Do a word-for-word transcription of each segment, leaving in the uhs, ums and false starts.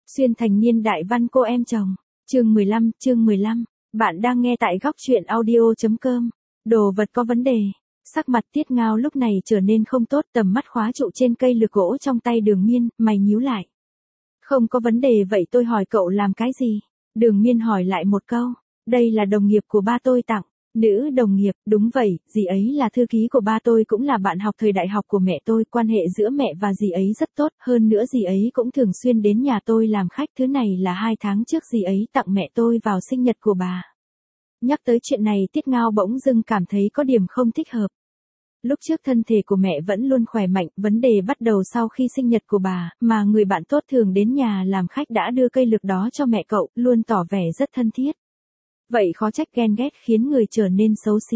Xuyên thành niên đại văn cô em chồng. Chương mười lăm, chương mười lăm. Bạn đang nghe tại góc truyện audio chấm com. Đồ vật có vấn đề. Sắc mặt Tiết Ngao lúc này trở nên không tốt, tầm mắt khóa trụ trên cây lược gỗ trong tay Đường Miên, mày nhíu lại. Không có vấn đề vậy tôi hỏi cậu làm cái gì? Đường Miên hỏi lại một câu. Đây là đồng nghiệp của ba tôi tặng. Nữ đồng nghiệp, đúng vậy, dì ấy là thư ký của ba tôi, cũng là bạn học thời đại học của mẹ tôi, quan hệ giữa mẹ và dì ấy rất tốt, hơn nữa dì ấy cũng thường xuyên đến nhà tôi làm khách, thứ này là hai tháng trước dì ấy tặng mẹ tôi vào sinh nhật của bà. Nhắc tới chuyện này Tiết Ngao bỗng dưng cảm thấy có điểm không thích hợp. Lúc trước thân thể của mẹ vẫn luôn khỏe mạnh, vấn đề bắt đầu sau khi sinh nhật của bà, mà người bạn tốt thường đến nhà làm khách đã đưa cây lược đó cho mẹ cậu, luôn tỏ vẻ rất thân thiết. Vậy khó trách ghen ghét khiến người trở nên xấu xí.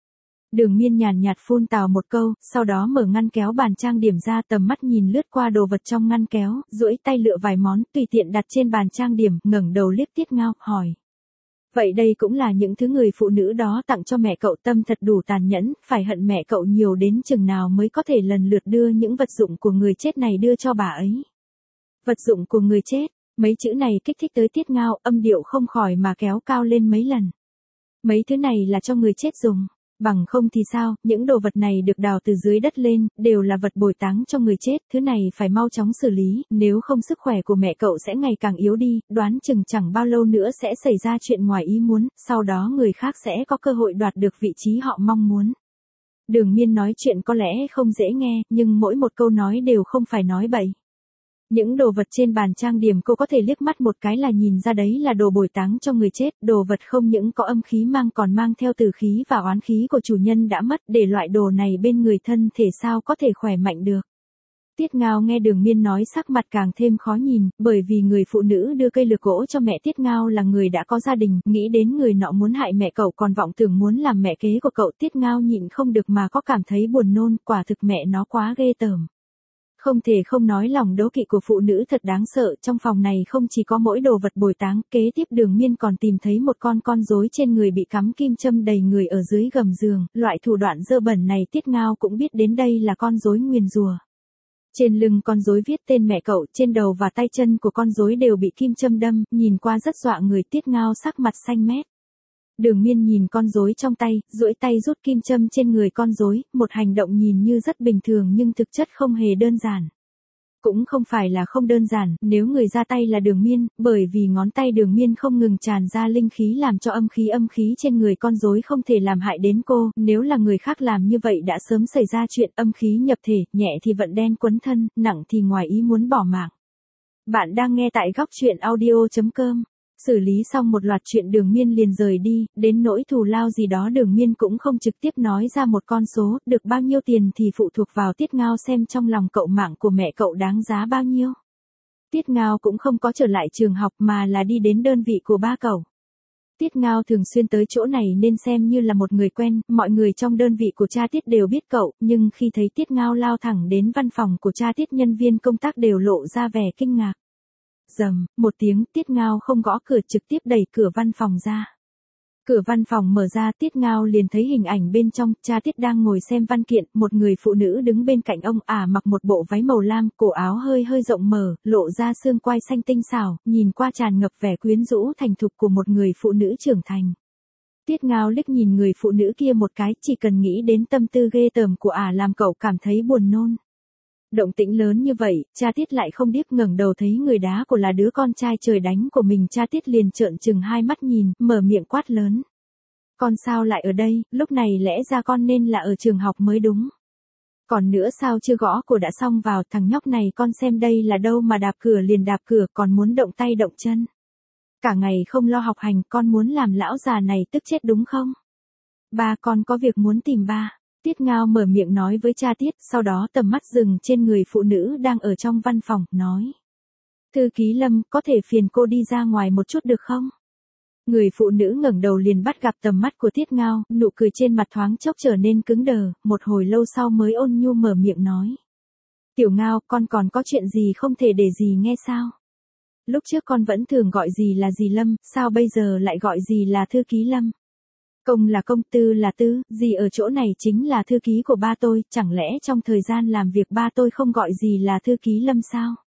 Đường Miên nhàn nhạt phun tào một câu, sau đó mở ngăn kéo bàn trang điểm ra, tầm mắt nhìn lướt qua đồ vật trong ngăn kéo, duỗi tay lựa vài món tùy tiện đặt trên bàn trang điểm, ngẩng đầu liếc Tiết Ngao, hỏi. Vậy đây cũng là những thứ người phụ nữ đó tặng cho mẹ cậu, tâm thật đủ tàn nhẫn, phải hận mẹ cậu nhiều đến chừng nào mới có thể lần lượt đưa những vật dụng của người chết này đưa cho bà ấy. Vật dụng của người chết. Mấy chữ này kích thích tới Tiết Ngao, âm điệu không khỏi mà kéo cao lên mấy lần. Mấy thứ này là cho người chết dùng, bằng không thì sao, những đồ vật này được đào từ dưới đất lên, đều là vật bồi táng cho người chết, thứ này phải mau chóng xử lý, nếu không sức khỏe của mẹ cậu sẽ ngày càng yếu đi, đoán chừng chẳng bao lâu nữa sẽ xảy ra chuyện ngoài ý muốn, sau đó người khác sẽ có cơ hội đoạt được vị trí họ mong muốn. Đường Miên nói chuyện có lẽ không dễ nghe, nhưng mỗi một câu nói đều không phải nói bậy. Những đồ vật trên bàn trang điểm cô có thể liếc mắt một cái là nhìn ra đấy là đồ bồi táng cho người chết, đồ vật không những có âm khí mang còn mang theo tử khí và oán khí của chủ nhân đã mất, để loại đồ này bên người thân thể sao có thể khỏe mạnh được. Tiết Ngao nghe Đường Miên nói sắc mặt càng thêm khó nhìn, bởi vì người phụ nữ đưa cây lược gỗ cho mẹ Tiết Ngao là người đã có gia đình, nghĩ đến người nọ muốn hại mẹ cậu còn vọng tưởng muốn làm mẹ kế của cậu, Tiết Ngao nhịn không được mà có cảm thấy buồn nôn, quả thực mẹ nó quá ghê tởm. Không thể không nói lòng đố kỵ của phụ nữ thật đáng sợ, trong phòng này không chỉ có mỗi đồ vật bồi táng, kế tiếp Đường Miên còn tìm thấy một con con rối trên người bị cắm kim châm đầy người ở dưới gầm giường, loại thủ đoạn dơ bẩn này Tiết Ngao cũng biết đến đây là con rối nguyền rủa. Trên lưng con rối viết tên mẹ cậu, trên đầu và tay chân của con rối đều bị kim châm đâm, nhìn qua rất dọa người, Tiết Ngao sắc mặt xanh mét. Đường Miên nhìn con rối trong tay, duỗi tay rút kim châm trên người con rối, một hành động nhìn như rất bình thường nhưng thực chất không hề đơn giản. Cũng không phải là không đơn giản, nếu người ra tay là Đường Miên, bởi vì ngón tay Đường Miên không ngừng tràn ra linh khí làm cho âm khí âm khí trên người con rối không thể làm hại đến cô, nếu là người khác làm như vậy đã sớm xảy ra chuyện âm khí nhập thể, nhẹ thì vận đen quấn thân, nặng thì ngoài ý muốn bỏ mạng. Bạn đang nghe tại góc truyện audio chấm com. Xử lý xong một loạt chuyện Đường Miên liền rời đi, đến nỗi thù lao gì đó Đường Miên cũng không trực tiếp nói ra một con số, được bao nhiêu tiền thì phụ thuộc vào Tiết Ngao xem trong lòng cậu mạng của mẹ cậu đáng giá bao nhiêu. Tiết Ngao cũng không có trở lại trường học mà là đi đến đơn vị của ba cậu. Tiết Ngao thường xuyên tới chỗ này nên xem như là một người quen, mọi người trong đơn vị của cha Tiết đều biết cậu, nhưng khi thấy Tiết Ngao lao thẳng đến văn phòng của cha Tiết, nhân viên công tác đều lộ ra vẻ kinh ngạc. Rầm, một tiếng, Tiết Ngao không gõ cửa, trực tiếp đẩy cửa văn phòng ra. Cửa văn phòng mở ra, Tiết Ngao liền thấy hình ảnh bên trong, cha Tiết đang ngồi xem văn kiện, một người phụ nữ đứng bên cạnh ông, ả mặc một bộ váy màu lam, cổ áo hơi hơi rộng mở, lộ ra xương quai xanh tinh xảo, nhìn qua tràn ngập vẻ quyến rũ thành thục của một người phụ nữ trưởng thành. Tiết Ngao liếc nhìn người phụ nữ kia một cái, chỉ cần nghĩ đến tâm tư ghê tởm của ả làm cậu cảm thấy buồn nôn. Động tĩnh lớn như vậy, cha Tiết lại không điếc, ngẩng đầu thấy người đá của là đứa con trai trời đánh của mình, cha Tiết liền trợn trừng hai mắt nhìn, mở miệng quát lớn. Con sao lại ở đây, lúc này lẽ ra con nên là ở trường học mới đúng. Còn nữa sao chưa gõ cửa đã xong vào, thằng nhóc này con xem đây là đâu mà đạp cửa liền đạp cửa, còn muốn động tay động chân. Cả ngày không lo học hành, con muốn làm lão già này tức chết đúng không? Ba, con có việc muốn tìm ba. Tiết Ngao mở miệng nói với cha Tiết, sau đó tầm mắt dừng trên người phụ nữ đang ở trong văn phòng, nói. Thư ký Lâm, có thể phiền cô đi ra ngoài một chút được không? Người phụ nữ ngẩng đầu liền bắt gặp tầm mắt của Tiết Ngao, nụ cười trên mặt thoáng chốc trở nên cứng đờ, một hồi lâu sau mới ôn nhu mở miệng nói. Tiểu Ngao, con còn có chuyện gì không thể để dì nghe sao? Lúc trước con vẫn thường gọi dì là dì Lâm, sao bây giờ lại gọi dì là thư ký Lâm? Công là công, tư là tư, dì ở chỗ này chính là thư ký của ba tôi, chẳng lẽ trong thời gian làm việc ba tôi không gọi dì là thư ký Lâm sao?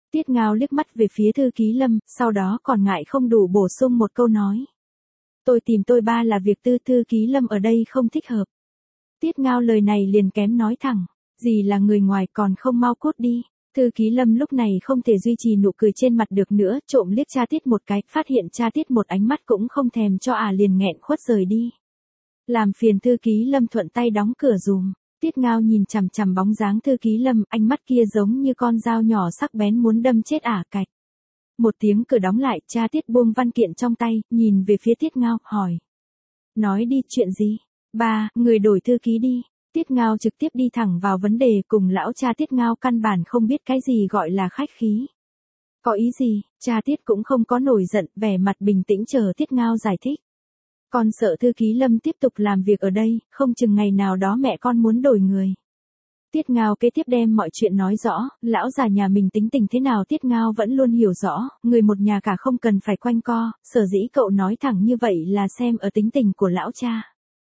Tiết Ngao liếc mắt về phía Thư Ký Lâm, sau đó còn ngại không đủ bổ sung một câu nói. Tôi tìm tôi ba là việc tư, Thư Ký Lâm ở đây không thích hợp. Tiết Ngao lời này liền kém nói thẳng, gì là người ngoài còn không mau cút đi. Thư Ký Lâm lúc này không thể duy trì nụ cười trên mặt được nữa, trộm liếc cha Tiết một cái, phát hiện cha Tiết một ánh mắt cũng không thèm cho à liền nghẹn khuất rời đi. Làm phiền Thư Ký Lâm thuận tay đóng cửa dùm. Tiết Ngao nhìn chằm chằm bóng dáng Thư Ký Lâm, ánh mắt kia giống như con dao nhỏ sắc bén muốn đâm chết ả cạch. Một tiếng cửa đóng lại, cha Tiết buông văn kiện trong tay, nhìn về phía Tiết Ngao, hỏi. Nói đi, chuyện gì? Ba, người đổi thư ký đi. Tiết Ngao trực tiếp đi thẳng vào vấn đề, cùng lão cha Tiết Ngao căn bản không biết cái gì gọi là khách khí. Có ý gì? Cha Tiết cũng không có nổi giận, vẻ mặt bình tĩnh chờ Tiết Ngao giải thích. Con sợ Thư Ký Lâm tiếp tục làm việc ở đây, không chừng ngày nào đó mẹ con muốn đổi người. Tiết Ngao kế tiếp đem mọi chuyện nói rõ, lão già nhà mình tính tình thế nào Tiết Ngao vẫn luôn hiểu rõ, người một nhà cả không cần phải quanh co, sở dĩ cậu nói thẳng như vậy là xem ở tính tình của lão cha.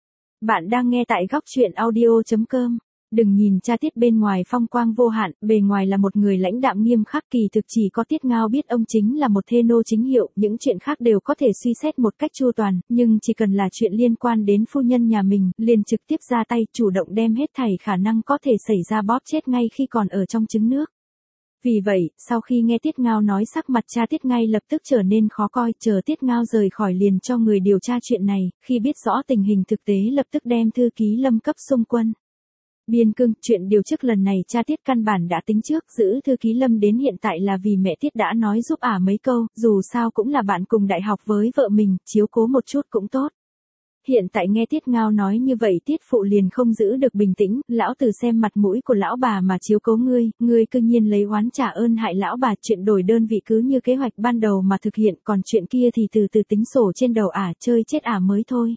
Bạn đang nghe tại góc truyện audio chấm com. Đừng nhìn cha Tiết bên ngoài phong quang vô hạn, bề ngoài là một người lãnh đạm nghiêm khắc, kỳ thực chỉ có Tiết Ngao biết ông chính là một thê nô chính hiệu, những chuyện khác đều có thể suy xét một cách chu toàn, nhưng chỉ cần là chuyện liên quan đến phu nhân nhà mình, liền trực tiếp ra tay, chủ động đem hết thảy khả năng có thể xảy ra bóp chết ngay khi còn ở trong trứng nước. Vì vậy, sau khi nghe Tiết Ngao nói sắc mặt cha Tiết ngay lập tức trở nên khó coi, chờ Tiết Ngao rời khỏi liền cho người điều tra chuyện này, khi biết rõ tình hình thực tế lập tức đem Thư Ký Lâm cấp xung quân. Biên cương, chuyện điều chức lần này cha Tiết căn bản đã tính trước, giữ Thư Ký Lâm đến hiện tại là vì mẹ Tiết đã nói giúp ả mấy câu, dù sao cũng là bạn cùng đại học với vợ mình, chiếu cố một chút cũng tốt. Hiện tại nghe Tiết Ngao nói như vậy Tiết phụ liền không giữ được bình tĩnh, lão tử xem mặt mũi của lão bà mà chiếu cố ngươi, ngươi cư nhiên lấy oán trả ơn hại lão bà, chuyện đổi đơn vị cứ như kế hoạch ban đầu mà thực hiện, còn chuyện kia thì từ từ tính sổ trên đầu ả, chơi chết ả mới thôi.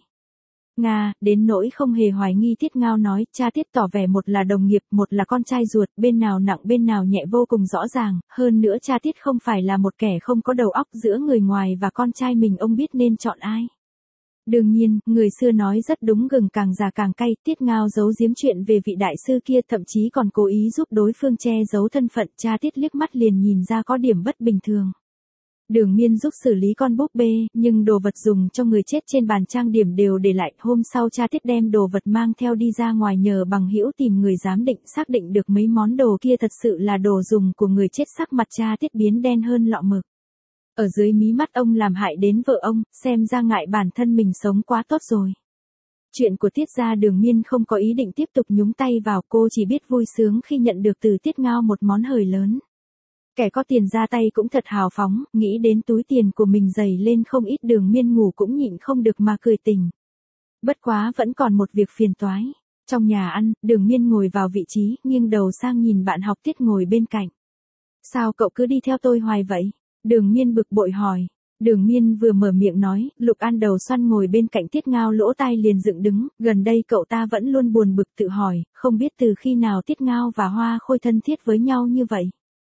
Nga, đến nỗi không hề hoài nghi Tiết Ngao nói, cha Tiết tỏ vẻ một là đồng nghiệp, một là con trai ruột, bên nào nặng bên nào nhẹ vô cùng rõ ràng, hơn nữa cha Tiết không phải là một kẻ không có đầu óc, giữa người ngoài và con trai mình ông biết nên chọn ai. Đương nhiên, người xưa nói rất đúng, gừng càng già càng cay, Tiết Ngao giấu giếm chuyện về vị đại sư kia, thậm chí còn cố ý giúp đối phương che giấu thân phận, cha Tiết liếc mắt liền nhìn ra có điểm bất bình thường. Đường Miên giúp xử lý con búp bê, nhưng đồ vật dùng cho người chết trên bàn trang điểm đều để lại, hôm sau cha Tiết đem đồ vật mang theo đi ra ngoài nhờ bằng hữu tìm người giám định, xác định được mấy món đồ kia thật sự là đồ dùng của người chết, sắc mặt cha Tiết biến đen hơn lọ mực. Ở dưới mí mắt ông làm hại đến vợ ông, xem ra ngại bản thân mình sống quá tốt rồi. Chuyện của Tiết gia Đường Miên không có ý định tiếp tục nhúng tay vào, cô chỉ biết vui sướng khi nhận được từ Tiết Ngao một món hời lớn. Kẻ có tiền ra tay cũng thật hào phóng, nghĩ đến túi tiền của mình dày lên không ít, Đường Miên ngủ cũng nhịn không được mà cười tình. Bất quá vẫn còn một việc phiền toái. Trong nhà ăn, Đường Miên ngồi vào vị trí, nghiêng đầu sang nhìn bạn học Tiết ngồi bên cạnh. Sao cậu cứ đi theo tôi hoài vậy? Đường Miên bực bội hỏi. Đường Miên vừa mở miệng nói, Lục An đầu xoăn ngồi bên cạnh Tiết Ngao lỗ tai liền dựng đứng, gần đây cậu ta vẫn luôn buồn bực tự hỏi, không biết từ khi nào Tiết Ngao và Hoa Khôi thân thiết với nhau như vậy.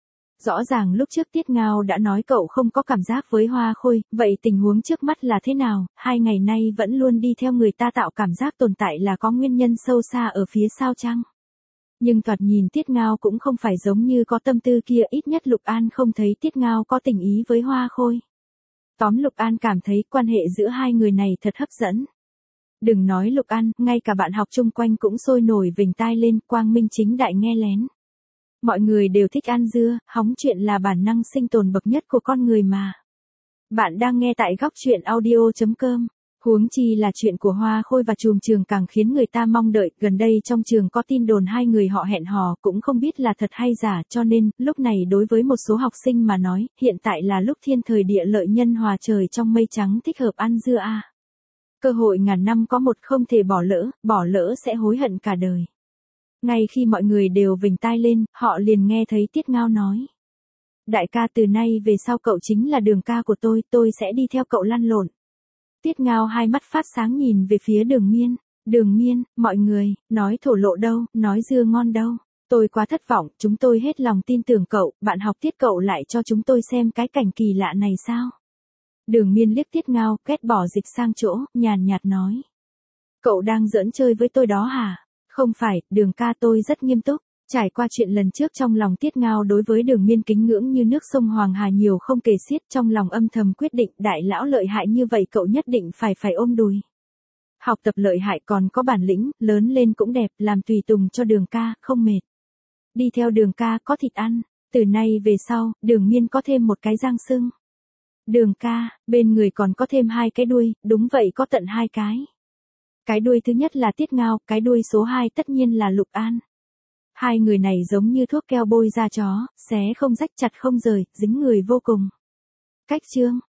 Rõ ràng lúc trước Tiết Ngao đã nói cậu không có cảm giác với Hoa Khôi, vậy tình huống trước mắt là thế nào, hai ngày nay vẫn luôn đi theo người ta tạo cảm giác tồn tại là có nguyên nhân sâu xa ở phía sau chăng? Nhưng thoạt nhìn Tiết Ngao cũng không phải giống như có tâm tư kia, ít nhất Lục An không thấy Tiết Ngao có tình ý với Hoa Khôi. Tóm Lục An cảm thấy quan hệ giữa hai người này thật hấp dẫn. Đừng nói Lục An, ngay cả bạn học chung quanh cũng sôi nổi vểnh tai lên, quang minh chính đại nghe lén. Mọi người đều thích ăn dưa, hóng chuyện là bản năng sinh tồn bậc nhất của con người mà. Bạn đang nghe tại góc truyện audio chấm com. Huống chi là chuyện của Hoa Khôi và Trùm Trường càng khiến người ta mong đợi, gần đây trong trường có tin đồn hai người họ hẹn hò, cũng không biết là thật hay giả, cho nên, lúc này đối với một số học sinh mà nói, hiện tại là lúc thiên thời địa lợi nhân hòa, trời trong mây trắng, thích hợp ăn dưa a. À. Cơ hội ngàn năm có một, không thể bỏ lỡ, bỏ lỡ sẽ hối hận cả đời. Ngay khi mọi người đều vểnh tai lên, họ liền nghe thấy Tiết Ngao nói. Đại ca, từ nay về sau cậu chính là Đường ca của tôi, tôi sẽ đi theo cậu lăn lộn. Tiết Ngao hai mắt phát sáng nhìn về phía Đường Miên. Đường Miên, mọi người, nói thổ lộ đâu, nói dưa ngon đâu. Tôi quá thất vọng, chúng tôi hết lòng tin tưởng cậu, bạn học Tiết cậu lại cho chúng tôi xem cái cảnh kỳ lạ này sao? Đường Miên liếc Tiết Ngao, kết bỏ dịch sang chỗ, nhàn nhạt nói. Cậu đang giỡn chơi với tôi đó hả? Không phải, Đường ca, tôi rất nghiêm túc. Trải qua chuyện lần trước trong lòng Tiết Ngao đối với Đường Miên kính ngưỡng như nước sông Hoàng Hà nhiều không kể xiết, trong lòng âm thầm quyết định đại lão lợi hại như vậy cậu nhất định phải phải ôm đùi. Học tập lợi hại còn có bản lĩnh, lớn lên cũng đẹp, làm tùy tùng cho Đường ca, không mệt. Đi theo Đường ca có thịt ăn, từ nay về sau, Đường Miên có thêm một cái giang xưng. Đường ca, bên người còn có thêm hai cái đuôi, đúng vậy có tận hai cái. Cái đuôi thứ nhất là Tiết Ngao, cái đuôi số hai tất nhiên là Lục An. Hai người này giống như thuốc keo bôi da chó, xé không rách chặt không rời, dính người vô cùng. Cách chương